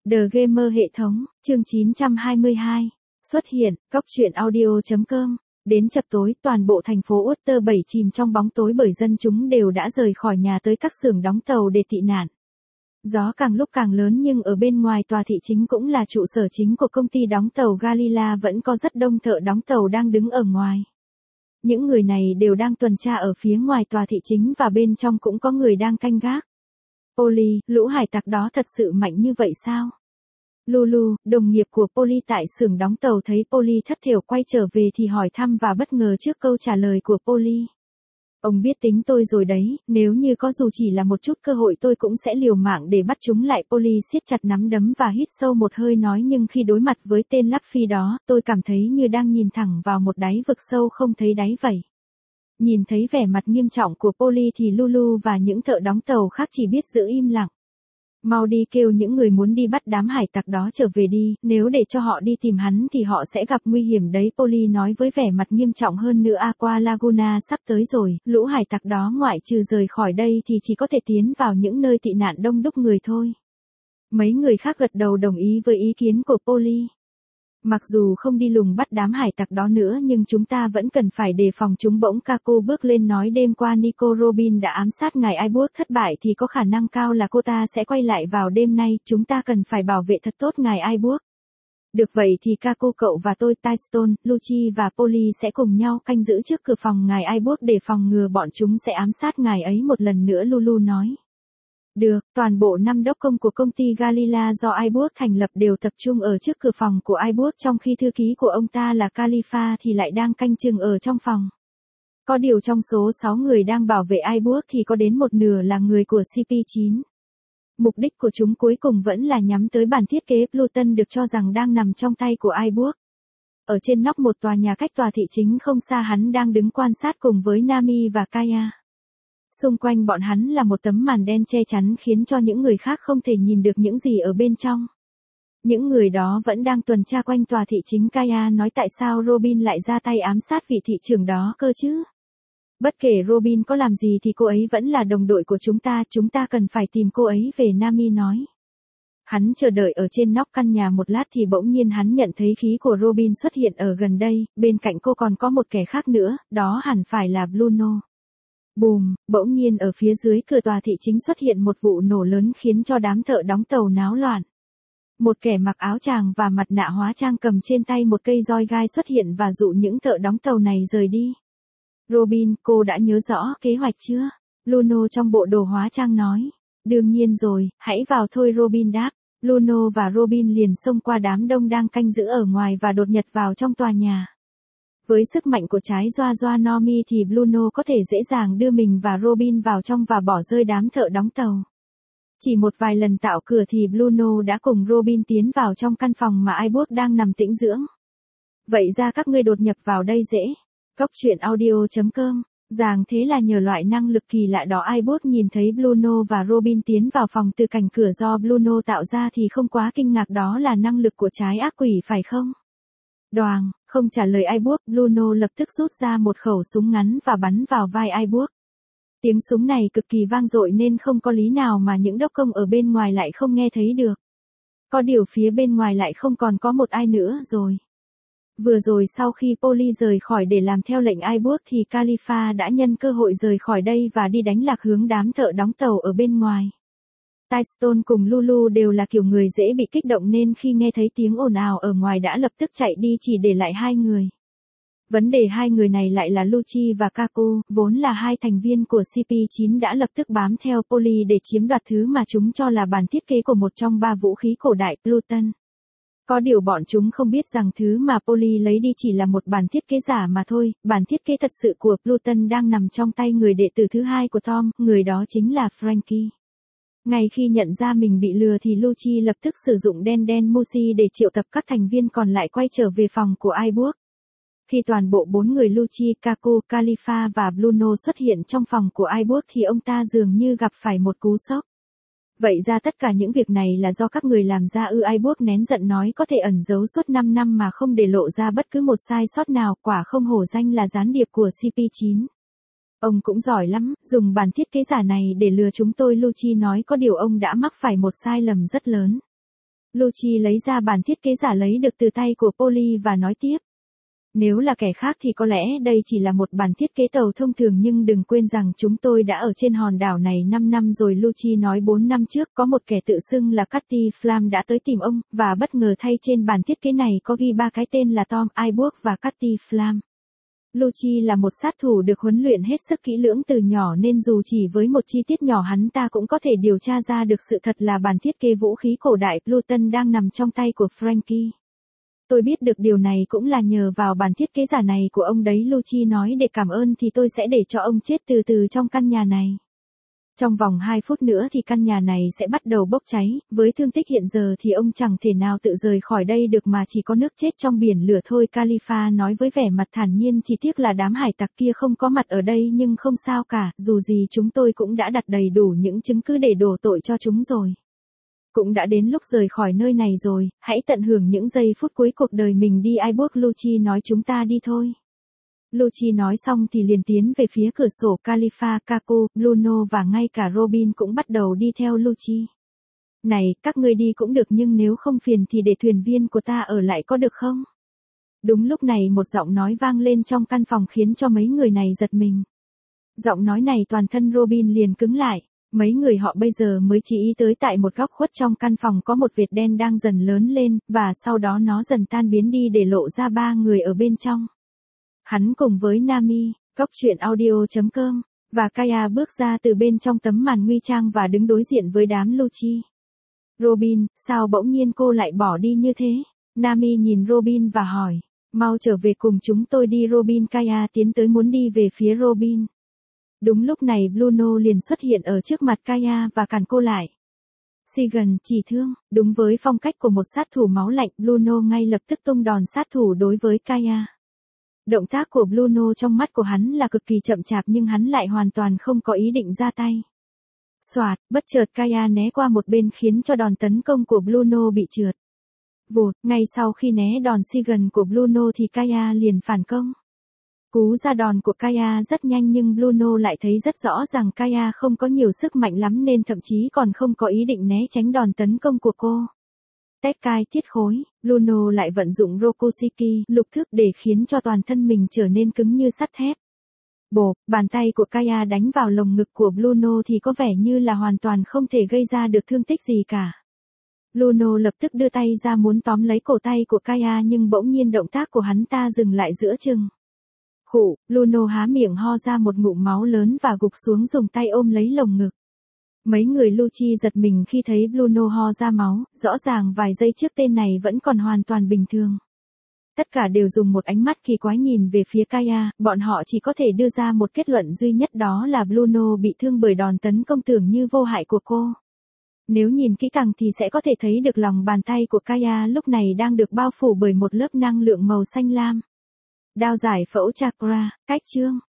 The Gamer hệ thống, chương 922. Xuất hiện, Cóc truyện audio.com. Đến chập tối, toàn bộ thành phố Utter 7 chìm trong bóng tối bởi dân chúng đều đã rời khỏi nhà tới các xưởng đóng tàu để tị nạn. Gió càng lúc càng lớn nhưng ở bên ngoài tòa thị chính cũng là trụ sở chính của công ty đóng tàu Galila vẫn có rất đông thợ đóng tàu đang đứng ở ngoài. Những người này đều đang tuần tra ở phía ngoài tòa thị chính và bên trong cũng có người đang canh gác. Polly, lũ hải tặc đó thật sự mạnh như vậy sao? Lulu, đồng nghiệp của Polly tại xưởng đóng tàu thấy Polly thất thểu quay trở về thì hỏi thăm và bất ngờ trước câu trả lời của Polly. Ông biết tính tôi rồi đấy, nếu như có dù chỉ là một chút cơ hội tôi cũng sẽ liều mạng để bắt chúng lại. Polly siết chặt nắm đấm và hít sâu một hơi nói, nhưng khi đối mặt với tên Luffy đó, tôi cảm thấy như đang nhìn thẳng vào một đáy vực sâu không thấy đáy vậy. Nhìn thấy vẻ mặt nghiêm trọng của Polly thì Lulu và những thợ đóng tàu khác chỉ biết giữ im lặng. Mau đi kêu những người muốn đi bắt đám hải tặc đó trở về đi, nếu để cho họ đi tìm hắn thì họ sẽ gặp nguy hiểm đấy. Polly nói với vẻ mặt nghiêm trọng hơn nữa. Aqua Laguna sắp tới rồi, lũ hải tặc đó ngoại trừ rời khỏi đây thì chỉ có thể tiến vào những nơi tị nạn đông đúc người thôi. Mấy người khác gật đầu đồng ý với ý kiến của Polly. Mặc dù không đi lùng bắt đám hải tặc đó nữa nhưng chúng ta vẫn cần phải đề phòng chúng. Bỗng Kako bước lên nói, đêm qua Nico Robin đã ám sát ngài Iceberg thất bại thì có khả năng cao là cô ta sẽ quay lại vào đêm nay, chúng ta cần phải bảo vệ thật tốt ngài Iceberg. Được vậy thì Kako cậu và tôi, Tyston, Lucci và Polly sẽ cùng nhau canh giữ trước cửa phòng ngài Iceberg để phòng ngừa bọn chúng sẽ ám sát ngài ấy một lần nữa, Lulu nói. Được, toàn bộ 5 đốc công của công ty Galila do Iceberg thành lập đều tập trung ở trước cửa phòng của Iceberg, trong khi thư ký của ông ta là Khalifa thì lại đang canh chừng ở trong phòng. Có điều trong số 6 người đang bảo vệ Iceberg thì có đến một nửa là người của CP9. Mục đích của chúng cuối cùng vẫn là nhắm tới bản thiết kế Pluton được cho rằng đang nằm trong tay của Iceberg. Ở trên nóc một tòa nhà cách tòa thị chính không xa, hắn đang đứng quan sát cùng với Nami và Kaya. Xung quanh bọn hắn là một tấm màn đen che chắn khiến cho những người khác không thể nhìn được những gì ở bên trong. Những người đó vẫn đang tuần tra quanh tòa thị chính. Kaya nói, tại sao Robin lại ra tay ám sát vị thị trưởng đó cơ chứ? Bất kể Robin có làm gì thì cô ấy vẫn là đồng đội của chúng ta cần phải tìm cô ấy về, Nami nói. Hắn chờ đợi ở trên nóc căn nhà một lát thì bỗng nhiên hắn nhận thấy khí của Robin xuất hiện ở gần đây, bên cạnh cô còn có một kẻ khác nữa, đó hẳn phải là Bruno. Bùm, bỗng nhiên ở phía dưới cửa tòa thị chính xuất hiện một vụ nổ lớn khiến cho đám thợ đóng tàu náo loạn. Một kẻ mặc áo tràng và mặt nạ hóa trang cầm trên tay một cây roi gai xuất hiện và dụ những thợ đóng tàu này rời đi. Robin, cô đã nhớ rõ kế hoạch chưa? Luno trong bộ đồ hóa trang nói. Đương nhiên rồi, hãy vào thôi, Robin đáp. Luno và Robin liền xông qua đám đông đang canh giữ ở ngoài và đột nhập vào trong tòa nhà. Với sức mạnh của trái Zoa Nomi thì Bruno có thể dễ dàng đưa mình và Robin vào trong và bỏ rơi đám thợ đóng tàu. Chỉ một vài lần tạo cửa thì Bruno đã cùng Robin tiến vào trong căn phòng mà Iceberg đang nằm tĩnh dưỡng. Vậy ra các ngươi đột nhập vào đây dễ. Cóc truyện audio.com. Ràng thế là nhờ loại năng lực kỳ lạ đó Iceberg nhìn thấy Bruno và Robin tiến vào phòng từ cánh cửa do Bruno tạo ra thì không quá kinh ngạc, đó là năng lực của trái ác quỷ phải không? Đoàng, không trả lời Iceberg, Bruno lập tức rút ra một khẩu súng ngắn và bắn vào vai Iceberg. Tiếng súng này cực kỳ vang dội nên không có lý nào mà những đốc công ở bên ngoài lại không nghe thấy được. Có điều phía bên ngoài lại không còn có một ai nữa rồi. Vừa rồi sau khi Polly rời khỏi để làm theo lệnh Iceberg thì Khalifa đã nhân cơ hội rời khỏi đây và đi đánh lạc hướng đám thợ đóng tàu ở bên ngoài. Tyston cùng Lulu đều là kiểu người dễ bị kích động nên khi nghe thấy tiếng ồn ào ở ngoài đã lập tức chạy đi, chỉ để lại hai người. Vấn đề hai người này lại là Lucci và Kako, vốn là hai thành viên của CP9 đã lập tức bám theo Polly để chiếm đoạt thứ mà chúng cho là bản thiết kế của một trong 3 vũ khí cổ đại Pluton. Có điều bọn chúng không biết rằng thứ mà Polly lấy đi chỉ là một bản thiết kế giả mà thôi, bản thiết kế thật sự của Pluton đang nằm trong tay người đệ tử thứ hai của Tom, người đó chính là Frankie. Ngay khi nhận ra mình bị lừa thì Lucci lập tức sử dụng đen Mushi để triệu tập các thành viên còn lại quay trở về phòng của Iceberg. Khi toàn bộ 4 người Lucci, Kako, Khalifa và Bruno xuất hiện trong phòng của Iceberg thì ông ta dường như gặp phải một cú sốc. Vậy ra tất cả những việc này là do các người làm ra ư? Iceberg nén giận nói, có thể ẩn giấu suốt 5 năm mà không để lộ ra bất cứ một sai sót nào, quả không hổ danh là gián điệp của CP9. Ông cũng giỏi lắm, dùng bản thiết kế giả này để lừa chúng tôi, Lucci nói, có điều ông đã mắc phải một sai lầm rất lớn. Lucci lấy ra bản thiết kế giả lấy được từ tay của Polly và nói tiếp. Nếu là kẻ khác thì có lẽ đây chỉ là một bản thiết kế tàu thông thường nhưng đừng quên rằng chúng tôi đã ở trên hòn đảo này 5 năm rồi. Lucci nói 4 năm trước có một kẻ tự xưng là Cathy Flam đã tới tìm ông, và bất ngờ thay trên bản thiết kế này có ghi 3 cái tên là Tom Iburg và Cathy Flam. Lucci là một sát thủ được huấn luyện hết sức kỹ lưỡng từ nhỏ nên dù chỉ với một chi tiết nhỏ hắn ta cũng có thể điều tra ra được sự thật là bản thiết kế vũ khí cổ đại Pluton đang nằm trong tay của Frankie. Tôi biết được điều này cũng là nhờ vào bản thiết kế giả này của ông đấy. Lucci nói để cảm ơn thì tôi sẽ để cho ông chết từ từ trong căn nhà này. Trong vòng 2 phút nữa thì căn nhà này sẽ bắt đầu bốc cháy, với thương tích hiện giờ thì ông chẳng thể nào tự rời khỏi đây được mà chỉ có nước chết trong biển lửa thôi. Khalifa nói với vẻ mặt thản nhiên, chỉ tiếc là đám hải tặc kia không có mặt ở đây nhưng không sao cả, dù gì chúng tôi cũng đã đặt đầy đủ những chứng cứ để đổ tội cho chúng rồi. Cũng đã đến lúc rời khỏi nơi này rồi, hãy tận hưởng những giây phút cuối cuộc đời mình đi. Iburg, Lucci nói, chúng ta đi thôi. Lucci nói xong thì liền tiến về phía cửa sổ. Khalifa, Caco, Bruno và ngay cả Robin cũng bắt đầu đi theo Lucci. Này, các ngươi đi cũng được nhưng nếu không phiền thì để thuyền viên của ta ở lại có được không? Đúng lúc này một giọng nói vang lên trong căn phòng khiến cho mấy người này giật mình. Giọng nói này toàn thân Robin liền cứng lại. Mấy người họ bây giờ mới chỉ ý tới tại một góc khuất trong căn phòng có một vệt đen đang dần lớn lên, và sau đó nó dần tan biến đi để lộ ra 3 người ở bên trong. Hắn cùng với Nami, goctruyện.audio.com, và Kaya bước ra từ bên trong tấm màn nguy trang và đứng đối diện với đám Lucci. Robin, sao bỗng nhiên cô lại bỏ đi như thế? Nami nhìn Robin và hỏi, mau trở về cùng chúng tôi đi. Robin. Kaya tiến tới muốn đi về phía Robin. Đúng lúc này Bruno liền xuất hiện ở trước mặt Kaya và cản cô lại. Sigan, chỉ thương, đúng với phong cách của một sát thủ máu lạnh, Bruno ngay lập tức tung đòn sát thủ đối với Kaya. Động tác của Bruno trong mắt của hắn là cực kỳ chậm chạp nhưng hắn lại hoàn toàn không có ý định ra tay. Soạt, bất chợt Kaya né qua một bên khiến cho đòn tấn công của Bruno bị trượt. Vụt, ngay sau khi né đòn Sigan của Bruno thì Kaya liền phản công. Cú ra đòn của Kaya rất nhanh nhưng Bruno lại thấy rất rõ rằng Kaya không có nhiều sức mạnh lắm nên thậm chí còn không có ý định né tránh đòn tấn công của cô. Tekkai thiết khối, Bruno lại vận dụng Rokushiki lục thức để khiến cho toàn thân mình trở nên cứng như sắt thép. Bộp, bàn tay của Kaya đánh vào lồng ngực của Bruno thì có vẻ như là hoàn toàn không thể gây ra được thương tích gì cả. Bruno lập tức đưa tay ra muốn tóm lấy cổ tay của Kaya nhưng bỗng nhiên động tác của hắn ta dừng lại giữa chừng. Khụ, Bruno há miệng ho ra một ngụm máu lớn và gục xuống dùng tay ôm lấy lồng ngực. Mấy người Lucci giật mình khi thấy Bruno ho ra máu, rõ ràng vài giây trước tên này vẫn còn hoàn toàn bình thường. Tất cả đều dùng một ánh mắt kỳ quái nhìn về phía Kaya, bọn họ chỉ có thể đưa ra một kết luận duy nhất đó là Bruno bị thương bởi đòn tấn công tưởng như vô hại của cô. Nếu nhìn kỹ càng thì sẽ có thể thấy được lòng bàn tay của Kaya lúc này đang được bao phủ bởi một lớp năng lượng màu xanh lam. Đao giải phẫu chakra, cách chương.